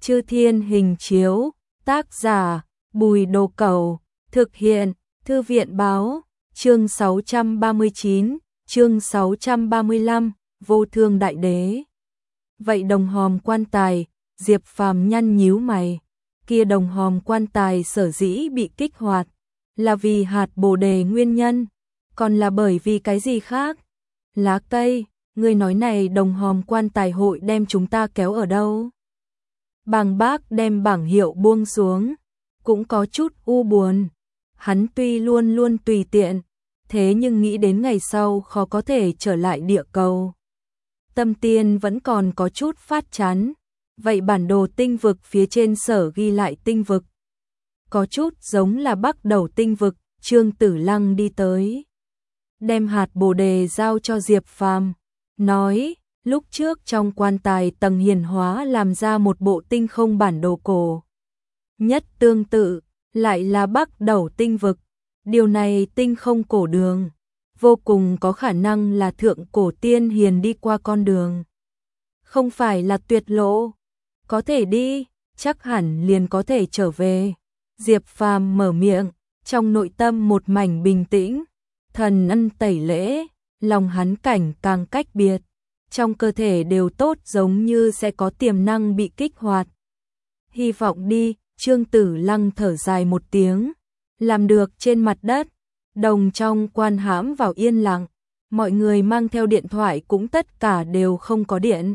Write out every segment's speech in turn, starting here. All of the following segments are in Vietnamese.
Chư Thiên Hình Chiếu, tác giả Bùi Đồ Cẩu, thực hiện Thư viện Báo, chương 639, chương 635, Vô Thương Đại Đế. Vậy đồng hòm quan tài, Diệp Phàm nhăn nhíu mày, kia đồng hòm quan tài sở dĩ bị kích hoạt, là vì hạt bồ đề nguyên nhân, còn là bởi vì cái gì khác? Lá cây, ngươi nói này đồng hòm quan tài hội đem chúng ta kéo ở đâu? Bàng Bác đem bảng hiệu buông xuống, cũng có chút u buồn. Hắn tuy luôn luôn tùy tiện, thế nhưng nghĩ đến ngày sau khó có thể trở lại địa cầu. Tâm tiên vẫn còn có chút phát chán. Vậy bản đồ tinh vực phía trên sở ghi lại tinh vực, có chút giống là Bắc Đầu tinh vực. Trương Tử Lăng đi tới, đem hạt bồ đề giao cho Diệp Phàm, nói, lúc trước trong quan tài tầng hiển hóa làm ra một bộ tinh không bản đồ cổ. Nhất tương tự, lại là Bắc Đầu tinh vực. Điều này tinh không cổ đường, vô cùng có khả năng là thượng cổ tiên hiền đi qua con đường. Không phải là tuyệt lộ, có thể đi, chắc hẳn liền có thể trở về. Diệp Phàm mở miệng, trong nội tâm một mảnh bình tĩnh, thần ân tẩy lễ, lòng hắn cảnh càng cách biệt, trong cơ thể đều tốt giống như sẽ có tiềm năng bị kích hoạt. Hy vọng đi, Trương Tử Lăng thở dài một tiếng, làm được trên mặt đất, đồng trong quan hãm vào yên lặng, mọi người mang theo điện thoại cũng tất cả đều không có điện.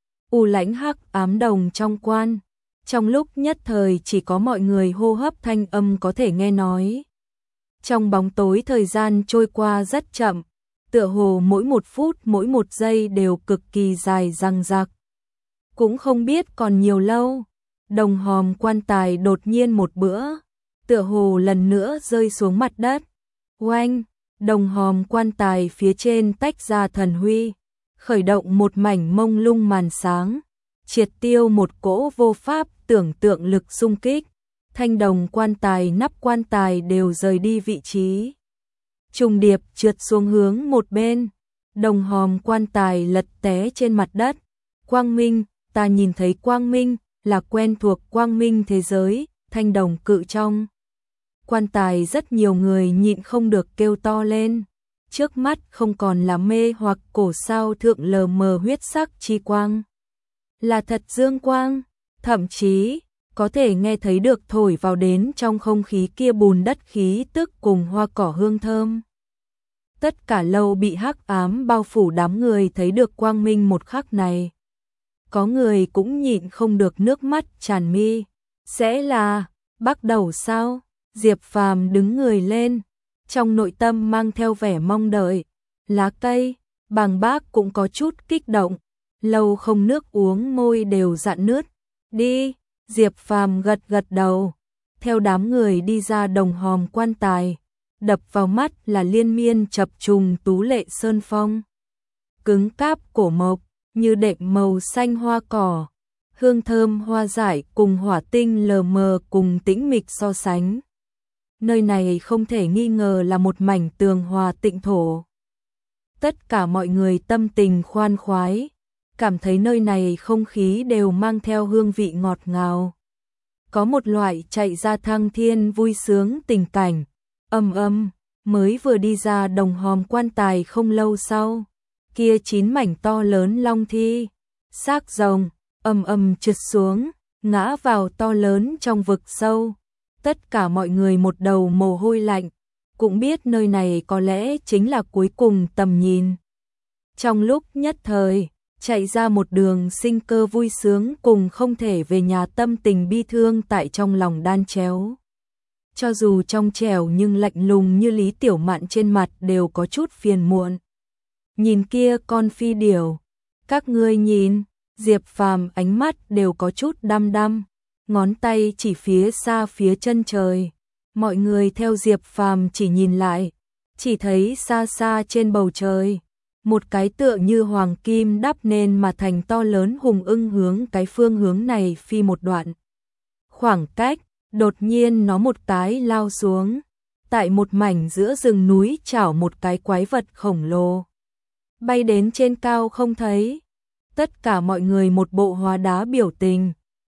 U lãnh hắc ám đồng trong quan, trong lúc nhất thời chỉ có mọi người hô hấp thanh âm có thể nghe nói. Trong bóng tối thời gian trôi qua rất chậm, tựa hồ mỗi một phút mỗi một giây đều cực kỳ dài dằng dặc. Cũng không biết còn nhiều lâu, đồng hòm quan tài đột nhiên một bữa, tựa hồ lần nữa rơi xuống mặt đất. Oanh, đồng hòm quan tài phía trên tách ra thần huy, khởi động một mảnh mông lung màn sáng, triệt tiêu một cỗ vô pháp tưởng tượng lực xung kích. Thanh đồng quan tài nắp quan tài đều rời đi vị trí, trùng điệp trượt xuống hướng một bên, đồng hòm quan tài lật té trên mặt đất. Quang minh, ta nhìn thấy quang minh, là quen thuộc quang minh thế giới. Thanh đồng cự trong quan tài rất nhiều người nhịn không được kêu to lên. Trước mắt không còn là mê hoặc cổ sao thượng lờ mờ huyết sắc chi quang, là thật dương quang, thậm chí có thể nghe thấy được thổi vào đến trong không khí kia bùn đất khí tức cùng hoa cỏ hương thơm. Tất cả lâu bị hắc ám bao phủ, đám người thấy được quang minh một khắc này, có người cũng nhịn không được nước mắt tràn mi. Sẽ là Bắc Đầu sao? Diệp Phàm đứng người lên, trong nội tâm mang theo vẻ mong đợi. Lá cây, Bàng Bác cũng có chút kích động, lâu không nước uống môi đều rạn nứt. Đi, Diệp Phàm gật gật đầu, theo đám người đi ra đồng hòm quan tài, đập vào mắt là liên miên chập trùng tú lệ sơn phong, cứng cáp cổ mộc, như đệm màu xanh hoa cỏ, hương thơm hoa dại cùng hỏa tinh lờ mờ cùng tĩnh mịch so sánh. Nơi này không thể nghi ngờ là một mảnh tường hòa tịnh thổ. Tất cả mọi người tâm tình khoan khoái, cảm thấy nơi này không khí đều mang theo hương vị ngọt ngào. Có một loại chạy ra thăng thiên vui sướng tình cảnh. Mới vừa đi ra đồng hòm quan tài không lâu sau, kia 9 mảnh to lớn long thi, xác rồng, trượt xuống, ngã vào to lớn trong vực sâu. Tất cả mọi người một đầu mồ hôi lạnh, cũng biết nơi này có lẽ chính là cuối cùng tầm nhìn. Trong lúc nhất thời, chạy ra một đường sinh cơ vui sướng cùng không thể về nhà tâm tình bi thương tại trong lòng đan chéo. Cho dù trong trẻo nhưng lạnh lùng như Lý Tiểu Mạn trên mặt đều có chút phiền muộn. Nhìn kia con phi điểu, các ngươi nhìn, Diệp Phàm ánh mắt đều có chút đăm đăm, ngón tay chỉ phía xa phía chân trời. Mọi người theo Diệp Phàm chỉ nhìn lại, chỉ thấy xa xa trên bầu trời, một cái tựa như hoàng kim đắp nên mà thành to lớn hùng ưng hướng cái phương hướng này phi một đoạn. Khoảng cách, đột nhiên nó một cái lao xuống, tại một mảnh giữa rừng núi chảo một cái quái vật khổng lồ, bay đến trên cao không thấy. Tất cả mọi người một bộ hóa đá biểu tình,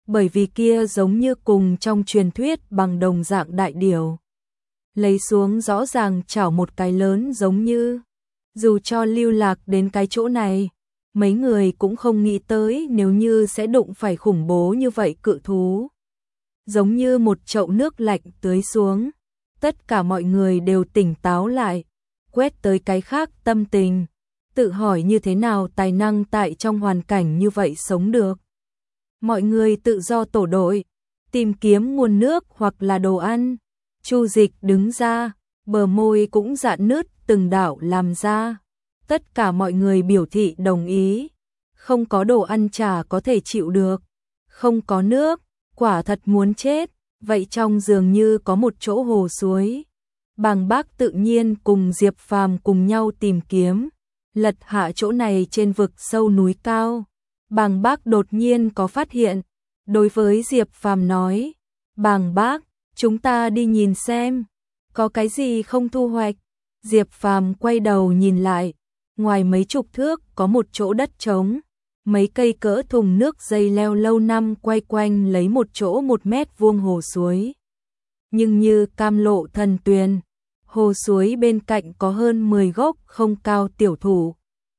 bởi vì kia giống như cùng trong truyền thuyết bằng đồng dạng đại điểu. Lấy xuống rõ ràng chảo một cái lớn giống như, dù cho lưu lạc đến cái chỗ này, mấy người cũng không nghĩ tới nếu như sẽ đụng phải khủng bố như vậy cự thú. Giống như một chậu nước lạnh tưới xuống, tất cả mọi người đều tỉnh táo lại, quét tới cái khác tâm tình, tự hỏi như thế nào tài năng tại trong hoàn cảnh như vậy sống được. Mọi người tự do tổ đội, tìm kiếm nguồn nước hoặc là đồ ăn. Chu Dịch đứng ra, bờ môi cũng rạn nứt từng đạo làm ra. Tất cả mọi người biểu thị đồng ý. Không có đồ ăn chả có thể chịu được. Không có nước, quả thật muốn chết. Vậy trong dường như có một chỗ hồ suối. Bàng Bác tự nhiên cùng Diệp Phàm cùng nhau tìm kiếm. Lật hạ chỗ này trên vực sâu núi cao. Bàng Bác đột nhiên có phát hiện. Đối với Diệp Phàm nói, Bàng Bác, chúng ta đi nhìn xem, có cái gì không thu hoạch. Diệp Phàm quay đầu nhìn lại, ngoài mấy chục thước có một chỗ đất trống, mấy cây cỡ thùng nước dây leo lâu năm quay quanh lấy một chỗ 1 mét vuông hồ suối. Nhưng như cam lộ thần tuyền, hồ suối bên cạnh có hơn 10 gốc không cao tiểu thụ.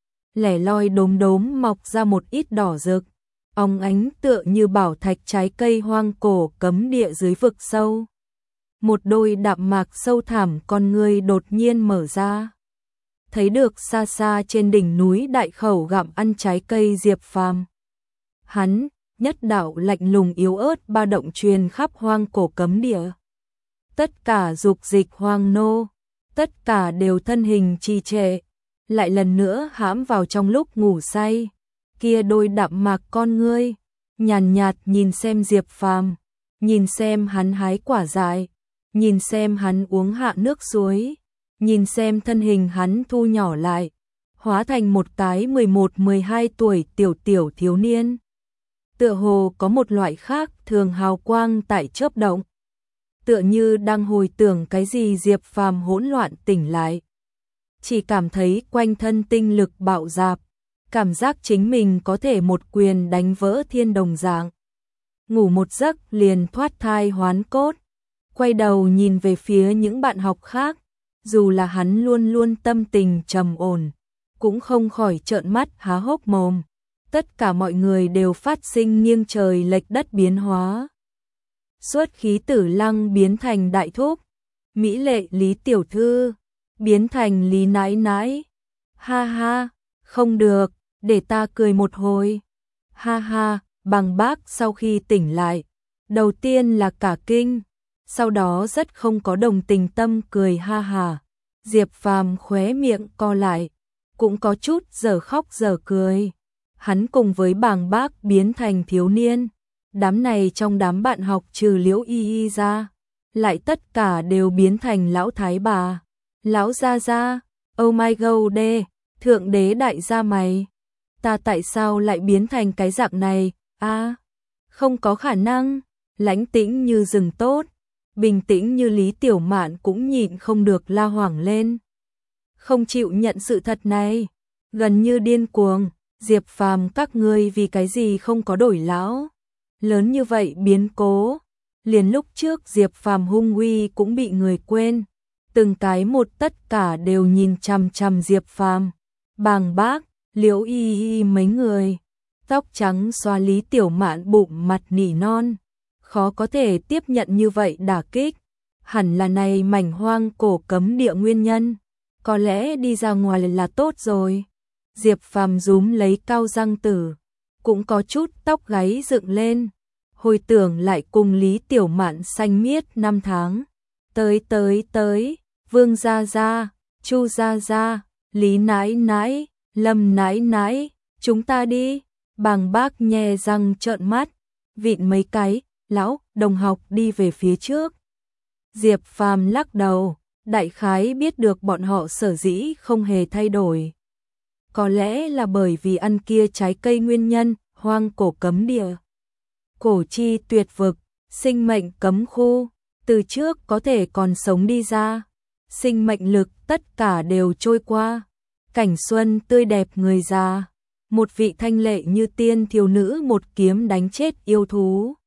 Lẻ loi đốm đốm mọc ra một ít đỏ rực, óng ánh tựa như bảo thạch trái cây hoang cổ cấm địa dưới vực sâu. Một đôi đạm mạc sâu thẳm con ngươi đột nhiên mở ra. Thấy được xa xa trên đỉnh núi đại khẩu gặm ăn trái cây Diệp Phàm. Hắn, nhất đạo lạnh lùng yếu ớt ba động truyền khắp hoang cổ cấm địa. Tất cả dục dịch hoang nô, tất cả đều thân hình trì trệ, lại lần nữa hãm vào trong lúc ngủ say. Kia đôi đạm mạc con ngươi, nhàn nhạt nhìn xem Diệp Phàm, nhìn xem hắn hái quả dại, nhìn xem hắn uống hạ nước suối, nhìn xem thân hình hắn thu nhỏ lại, hóa thành một cái 11-12 tuổi tiểu thiếu niên. Tựa hồ có một loại khác thường hào quang tại chớp động. Tựa như đang hồi tưởng cái gì Diệp Phàm hỗn loạn tỉnh lại. Chỉ cảm thấy quanh thân tinh lực bạo dạp, cảm giác chính mình có thể một quyền đánh vỡ thiên đồng dạng. Ngủ một giấc liền thoát thai hoán cốt, quay đầu nhìn về phía những bạn học khác, dù là hắn luôn luôn tâm tình trầm ổn, cũng không khỏi trợn mắt há hốc mồm. Tất cả mọi người đều phát sinh nghiêng trời lệch đất biến hóa. Xuất khí Tử Lăng biến thành đại thúc, mỹ lệ Lý tiểu thư biến thành Lý nãi nãi. Ha ha, không được, để ta cười một hồi. Ha ha, Bàng Bác sau khi tỉnh lại, đầu tiên là cả kinh, sau đó rất không có đồng tình tâm cười ha ha. Diệp Phàm khóe miệng co lại, cũng có chút giờ khóc giờ cười. Hắn cùng với Bàng Bác biến thành thiếu niên, đám này trong đám bạn học trừ Liễu Y Y ra, lại tất cả đều biến thành lão thái bà, lão gia gia. Oh my god, thượng đế đại gia mày, ta tại sao lại biến thành cái dạng này? A, không có khả năng. Lãnh tĩnh như rừng tốt, bình tĩnh như Lý Tiểu Mạn cũng nhịn không được la hoảng lên. Không chịu nhận sự thật này, gần như điên cuồng. Diệp Phàm các ngươi vì cái gì không có đổi lão? Lớn như vậy biến cố, liền lúc trước Diệp Phàm hung uy cũng bị người quên. Từng cái một tất cả đều nhìn chằm chằm Diệp Phàm. Bàng Bác, Liễu Y Y mấy người, tóc trắng xoa Lý Tiểu Mạn bụng mặt nỉ non, khó có thể tiếp nhận như vậy đả kích. Hẳn là này mảnh hoang cổ cấm địa nguyên nhân, có lẽ đi ra ngoài là tốt rồi. Diệp Phàm rúm lấy cao răng tử, cũng có chút tóc gáy dựng lên, hồi tưởng lại cùng Lý Tiểu Mạn xanh miết 5 tháng. Tới, Vương gia gia, Chu gia gia, Lý nãi nãi, Lâm nãi nãi, chúng ta đi. Bàng Bác nhe răng trợn mắt, vịn mấy cái, lão đồng học đi về phía trước. Diệp Phàm lắc đầu, đại khái biết được bọn họ sở dĩ không hề thay đổi. Có lẽ là bởi vì ăn kia trái cây nguyên nhân, hoang cổ cấm địa. Cổ chi tuyệt vực, sinh mệnh cấm khu, từ trước có thể còn sống đi ra. Sinh mệnh lực tất cả đều trôi qua. Cảnh xuân tươi đẹp người già. Một vị thanh lệ như tiên thiếu nữ một kiếm đánh chết yêu thú.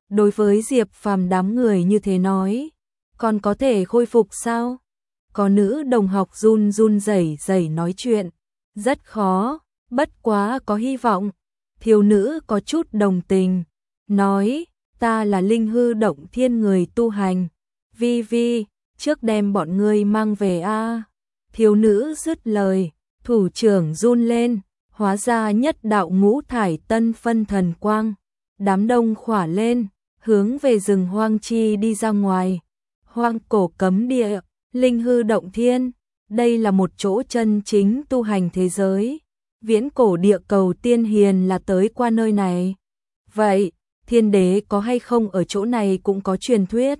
đối với Diệp Phàm đám người như thế nói, còn có thể khôi phục sao? Có nữ đồng học run run rẩy rẩy nói chuyện, rất khó, bất quá có hy vọng. Thiếu nữ có chút đồng tình, nói, ta là linh hư động thiên người tu hành. Vi Vi, trước đem bọn ngươi mang về a. Thiếu nữ dứt lời, thủ trưởng run lên, hóa ra nhất đạo ngũ thải tân phân thần quang. Đám đông khỏa lên, hướng về rừng hoang chi đi ra ngoài. Hoang cổ cấm địa, linh hư động thiên, đây là một chỗ chân chính tu hành thế giới. Viễn cổ địa cầu tiên hiền là tới qua nơi này. Vậy, thiên đế có hay không ở chỗ này cũng có truyền thuyết.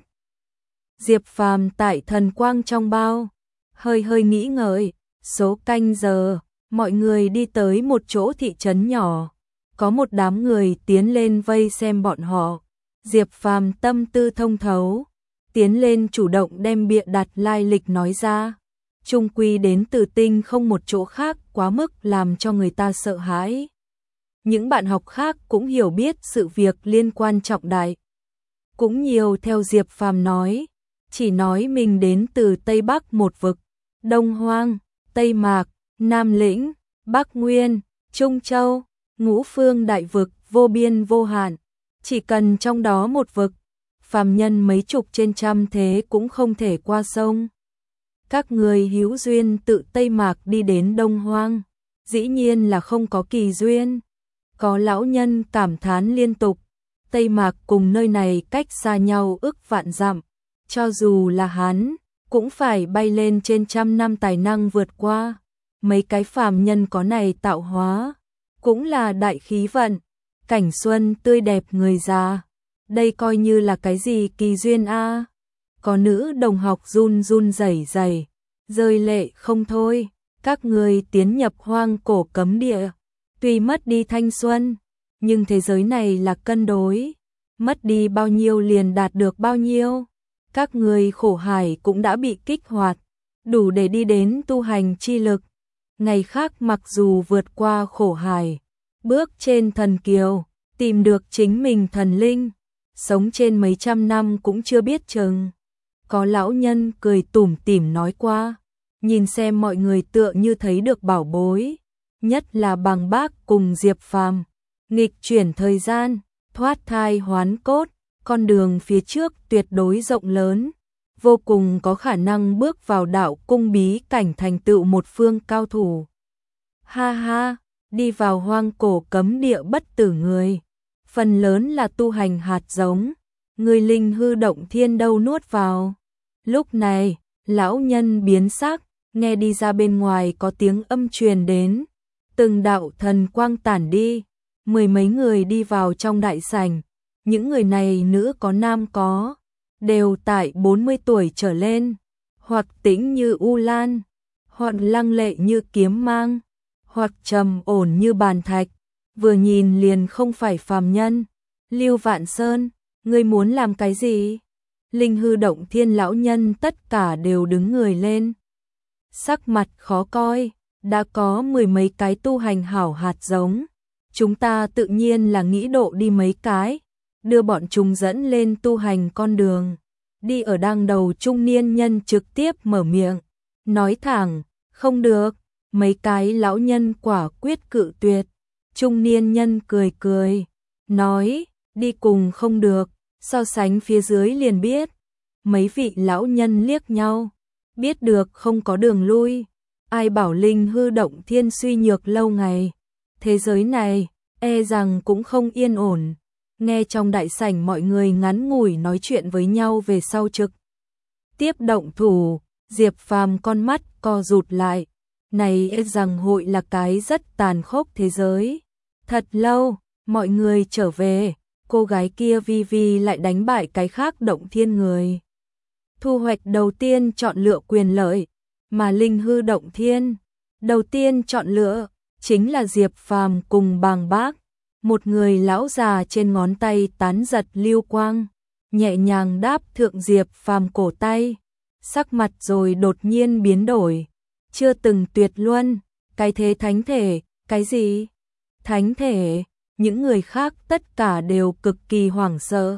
Diệp Phàm tại thần quang trong bao, hơi hơi nghĩ ngợi, số canh giờ, mọi người đi tới một chỗ thị trấn nhỏ. Có một đám người tiến lên vây xem bọn họ. Diệp Phàm tâm tư thông thấu, tiến lên chủ động đem bịa đặt lai lịch nói ra. Trung quy đến từ tinh không một chỗ khác quá mức làm cho người ta sợ hãi. Những bạn học khác cũng hiểu biết sự việc liên quan trọng đại. Cũng nhiều theo Diệp Phàm nói, chỉ nói mình đến từ Tây Bắc một vực, Đông Hoang, Tây Mạc, Nam Lĩnh, Bắc Nguyên, Trung Châu, Ngũ Phương đại vực vô biên vô hạn. Chỉ cần trong đó một vực, phàm nhân mấy chục trên trăm thế cũng không thể qua sông. Các người hữu duyên tự Tây Mạc đi đến Đông Hoang, dĩ nhiên là không có kỳ duyên. Có lão nhân cảm thán liên tục, Tây Mạc cùng nơi này cách xa nhau ức vạn dặm, cho dù là hắn, cũng phải bay lên trên trăm năm tài năng vượt qua. Mấy cái phàm nhân có này tạo hóa, cũng là đại khí vận, cảnh xuân tươi đẹp người già. Đây coi như là cái gì kỳ duyên a? Có nữ đồng học run run rẩy rẩy, rơi lệ không thôi. Các người tiến nhập hoang cổ cấm địa, tuy mất đi thanh xuân, nhưng thế giới này là cân đối, mất đi bao nhiêu liền đạt được bao nhiêu. Các người khổ hải cũng đã bị kích hoạt, đủ để đi đến tu hành chi lực. Ngày khác mặc dù vượt qua khổ hải, bước trên thần kiều, tìm được chính mình thần linh, sống trên mấy trăm năm cũng chưa biết chừng. Có lão nhân cười tủm tỉm nói qua, nhìn xem mọi người tựa như thấy được bảo bối, nhất là Bằng Bác cùng Diệp Phàm, nghịch chuyển thời gian, thoát thai hoán cốt, con đường phía trước tuyệt đối rộng lớn, vô cùng có khả năng bước vào đạo cung bí cảnh thành tựu một phương cao thủ. Ha ha, đi vào hoang cổ cấm địa bất tử người, phần lớn là tu hành hạt giống, người linh hư động thiên đâu nuốt vào. Lúc này, lão nhân biến sắc, nghe đi ra bên ngoài có tiếng âm truyền đến, từng đạo thần quang tản đi, mười mấy người đi vào trong đại sảnh. Những người này nữ có nam có, đều tại 40 tuổi trở lên, hoặc tĩnh như u lan, hoặc lăng lệ như kiếm mang, hoặc trầm ổn như bàn thạch, vừa nhìn liền không phải phàm nhân. Lưu Vạn Sơn, ngươi muốn làm cái gì? Linh hư động thiên lão nhân tất cả đều đứng người lên, sắc mặt khó coi, đã có mười mấy cái tu hành hảo hạt giống, chúng ta tự nhiên là nghĩ độ đi mấy cái, đưa bọn chúng dẫn lên tu hành con đường. Đi ở đằng đầu trung niên nhân trực tiếp mở miệng, nói thẳng, không được. Mấy cái lão nhân quả quyết cự tuyệt. Trung niên nhân cười cười, nói, đi cùng không được, so sánh phía dưới liền biết. Mấy vị lão nhân liếc nhau, biết được không có đường lui. Ai bảo linh hư động thiên suy nhược lâu ngày, thế giới này e rằng cũng không yên ổn. Nghe trong đại sảnh mọi người ngắn ngủi nói chuyện với nhau về sau trực tiếp động thủ, Diệp Phàm con mắt co rụt lại. Này e rằng hội là cái rất tàn khốc thế giới. Thật lâu, mọi người trở về, cô gái kia Vi Vi lại đánh bại cái khác động thiên người. Thu hoạch đầu tiên chọn lựa quyền lợi, mà linh hư động thiên đầu tiên chọn lựa chính là Diệp Phàm cùng Bàng Bác. Một người lão già trên ngón tay tán giật lưu quang, nhẹ nhàng đáp thượng Diệp Phàm cổ tay, sắc mặt rồi đột nhiên biến đổi. Chưa từng tuyệt luân, cái thế thánh thể, cái gì? Thánh thể, những người khác tất cả đều cực kỳ hoảng sợ.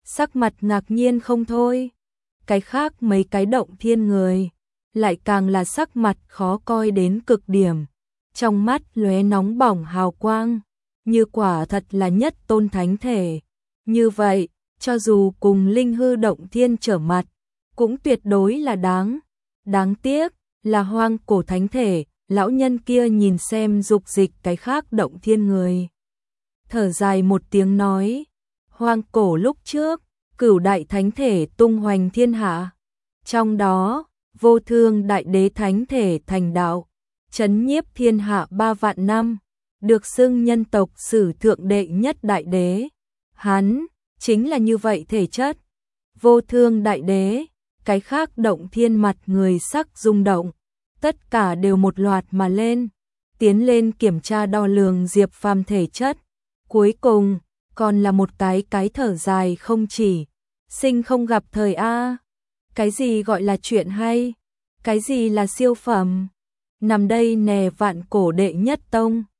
sắc mặt ngạc nhiên không thôi. Cái khác mấy cái động thiên người, lại càng là sắc mặt khó coi đến cực điểm, trong mắt lóe nóng bỏng hào quang, như quả thật là nhất tôn thánh thể. Như vậy, cho dù cùng linh hư động thiên trở mặt, cũng tuyệt đối là đáng tiếc, là hoang cổ thánh thể. Lão nhân kia nhìn xem dục dịch cái khác động thiên người, thở dài một tiếng nói, hoang cổ lúc trước, cửu đại thánh thể tung hoành thiên hạ, trong đó, vô thương đại đế thánh thể thành đạo, chấn nhiếp thiên hạ 3 vạn năm, được xưng nhân tộc sử thượng đệ nhất đại đế. Hắn, chính là như vậy thể chất, vô thương đại đế. Cái khác động thiên mặt người sắc rung động, tất cả đều một loạt mà lên, tiến lên kiểm tra đo lường Diệp Phàm thể chất. Cuối cùng, còn là một cái thở dài không chỉ, sinh không gặp thời a. Cái gì gọi là chuyện hay? Cái gì là siêu phẩm? Nằm đây nè vạn cổ đệ nhất tông.